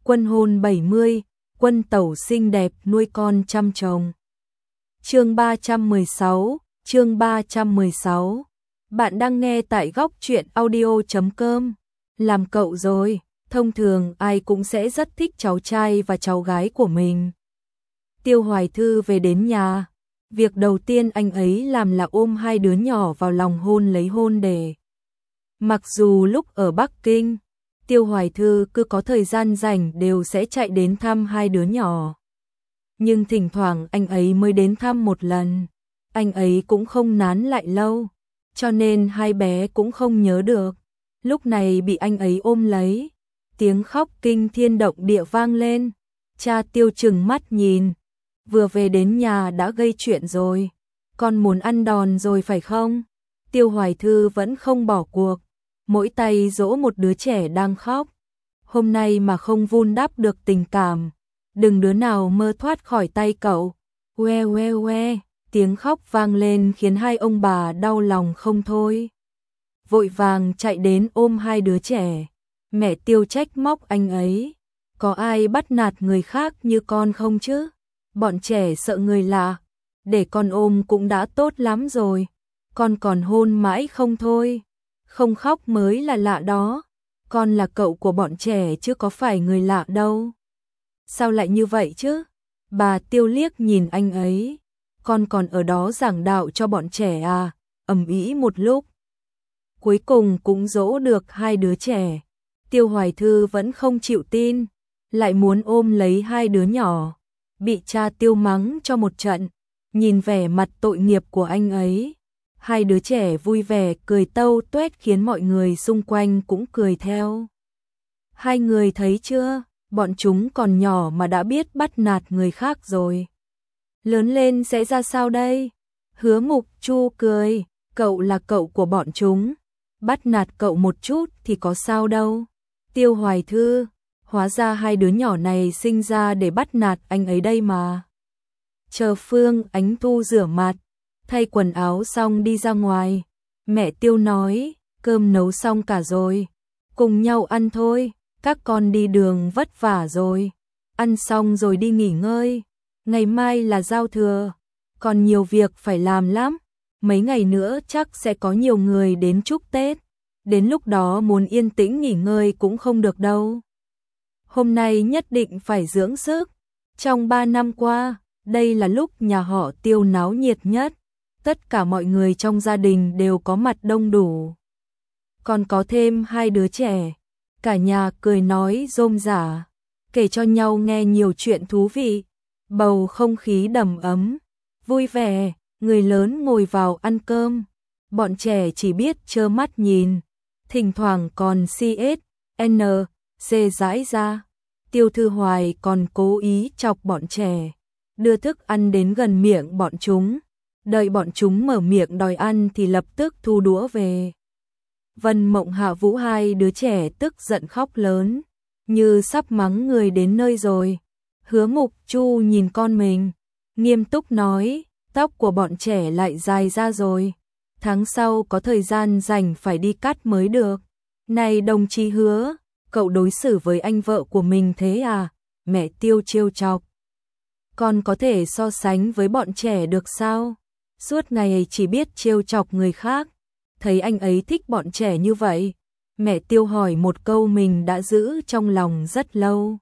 Quân hôn 70, quân tẩu xinh đẹp nuôi con chăm chồng. Chương 316. Bạn đang nghe tại góc truyện audio.com. Làm cậu rồi, thông thường ai cũng sẽ rất thích cháu trai và cháu gái của mình. Tiêu Hoài Thư về đến nhà, việc đầu tiên anh ấy làm là ôm hai đứa nhỏ vào lòng hôn lấy hôn đề. Mặc dù lúc ở Bắc Kinh, Tiêu Hoài Thư cứ có thời gian rảnh đều sẽ chạy đến thăm hai đứa nhỏ. Nhưng thỉnh thoảng anh ấy mới đến thăm một lần, anh ấy cũng không nán lại lâu, cho nên hai bé cũng không nhớ được. Lúc này bị anh ấy ôm lấy, tiếng khóc kinh thiên động địa vang lên. Cha Tiêu trừng mắt nhìn, vừa về đến nhà đã gây chuyện rồi, con muốn ăn đòn rồi phải không? Tiêu Hoài Thư vẫn không bỏ cuộc, mỗi tay dỗ một đứa trẻ đang khóc. Hôm nay mà không vun đắp được tình cảm, đừng đứa nào mơ thoát khỏi tay cậu. Oe oe oe, tiếng khóc vang lên khiến hai ông bà đau lòng không thôi. Vội vàng chạy đến ôm hai đứa trẻ. Mẹ Tiêu trách móc anh ấy, có ai bắt nạt người khác như con không chứ? Bọn trẻ sợ người lạ, để con ôm cũng đã tốt lắm rồi, con còn hôn mãi không thôi. Không khóc mới là lạ đó, con là cậu của bọn trẻ chứ có phải người lạ đâu. Sao lại như vậy chứ? Bà Tiêu liếc nhìn anh ấy, con còn ở đó giảng đạo cho bọn trẻ à? Ầm ĩ một lúc, cuối cùng cũng dỗ được hai đứa trẻ. Tiêu Hoài Thư vẫn không chịu tin, lại muốn ôm lấy hai đứa nhỏ, bị cha Tiêu mắng cho một trận. Nhìn vẻ mặt tội nghiệp của anh ấy, hai đứa trẻ vui vẻ cười tâu tuét khiến mọi người xung quanh cũng cười theo. Hai người thấy chưa, bọn chúng còn nhỏ mà đã biết bắt nạt người khác rồi. Lớn lên sẽ ra sao đây? Hứa Mục Chu cười, cậu là cậu của bọn chúng, bắt nạt cậu một chút thì có sao đâu. Tiêu Hoài Thư, hóa ra hai đứa nhỏ này sinh ra để bắt nạt anh ấy đây mà. Chờ Phương Ánh Thu rửa mặt, thay quần áo xong đi ra ngoài, mẹ Tiêu nói, cơm nấu xong cả rồi, cùng nhau ăn thôi, các con đi đường vất vả rồi, ăn xong rồi đi nghỉ ngơi, ngày mai là giao thừa, còn nhiều việc phải làm lắm, mấy ngày nữa chắc sẽ có nhiều người đến chúc Tết, đến lúc đó muốn yên tĩnh nghỉ ngơi cũng không được đâu. Hôm nay nhất định phải dưỡng sức, trong 3 năm qua, đây là lúc nhà họ Tiêu náo nhiệt nhất. Tất cả mọi người trong gia đình đều có mặt đông đủ. Còn có thêm hai đứa trẻ, cả nhà cười nói rôm rả, kể cho nhau nghe nhiều chuyện thú vị. Bầu không khí đầm ấm, vui vẻ, người lớn ngồi vào ăn cơm, bọn trẻ chỉ biết trơ mắt nhìn, thỉnh thoảng còn CSN, C dãi ra. Tiêu Thư Hoài còn cố ý chọc bọn trẻ, đưa thức ăn đến gần miệng bọn chúng. Đợi bọn chúng mở miệng đòi ăn thì lập tức thu đũa về. Vân Mộng Hạ Vũ hai đứa trẻ tức giận khóc lớn, như sắp mắng người đến nơi rồi. Hứa Mục Chu nhìn con mình, nghiêm túc nói, tóc của bọn trẻ lại dài ra rồi, tháng sau có thời gian rảnh phải đi cắt mới được. Này đồng chí Hứa, cậu đối xử với anh vợ của mình thế à? Mẹ Tiêu trêu chọc. Con có thể so sánh với bọn trẻ được sao? Suốt ngày chỉ biết trêu chọc người khác, thấy anh ấy thích bọn trẻ như vậy. Mẹ Tiêu hỏi một câu mình đã giữ trong lòng rất lâu.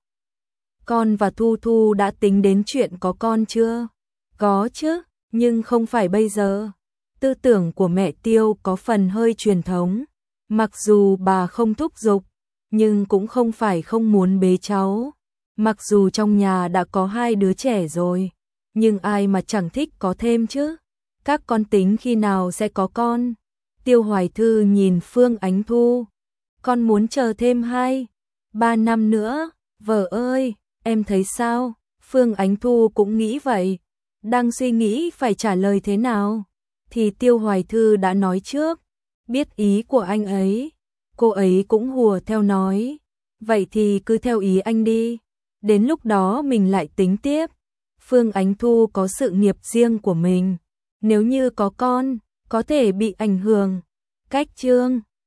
Con và Thu Thu đã tính đến chuyện có con chưa? Có chứ, nhưng không phải bây giờ. Tư tưởng của mẹ Tiêu có phần hơi truyền thống, mặc dù bà không thúc giục, nhưng cũng không phải không muốn bế cháu. Mặc dù trong nhà đã có hai đứa trẻ rồi, nhưng ai mà chẳng thích có thêm chứ? Các con tính khi nào sẽ có con? Tiêu Hoài Thư nhìn Phương Ánh Thu, con muốn chờ thêm 2-3 năm nữa, vợ ơi, em thấy sao? Phương Ánh Thu cũng nghĩ vậy, đang suy nghĩ phải trả lời thế nào, thì Tiêu Hoài Thư đã nói trước, biết ý của anh ấy, cô ấy cũng hùa theo nói, vậy thì cứ theo ý anh đi, đến lúc đó mình lại tính tiếp. Phương Ánh Thu có sự nghiệp riêng của mình, nếu như có con, có thể bị ảnh hưởng. Cách chương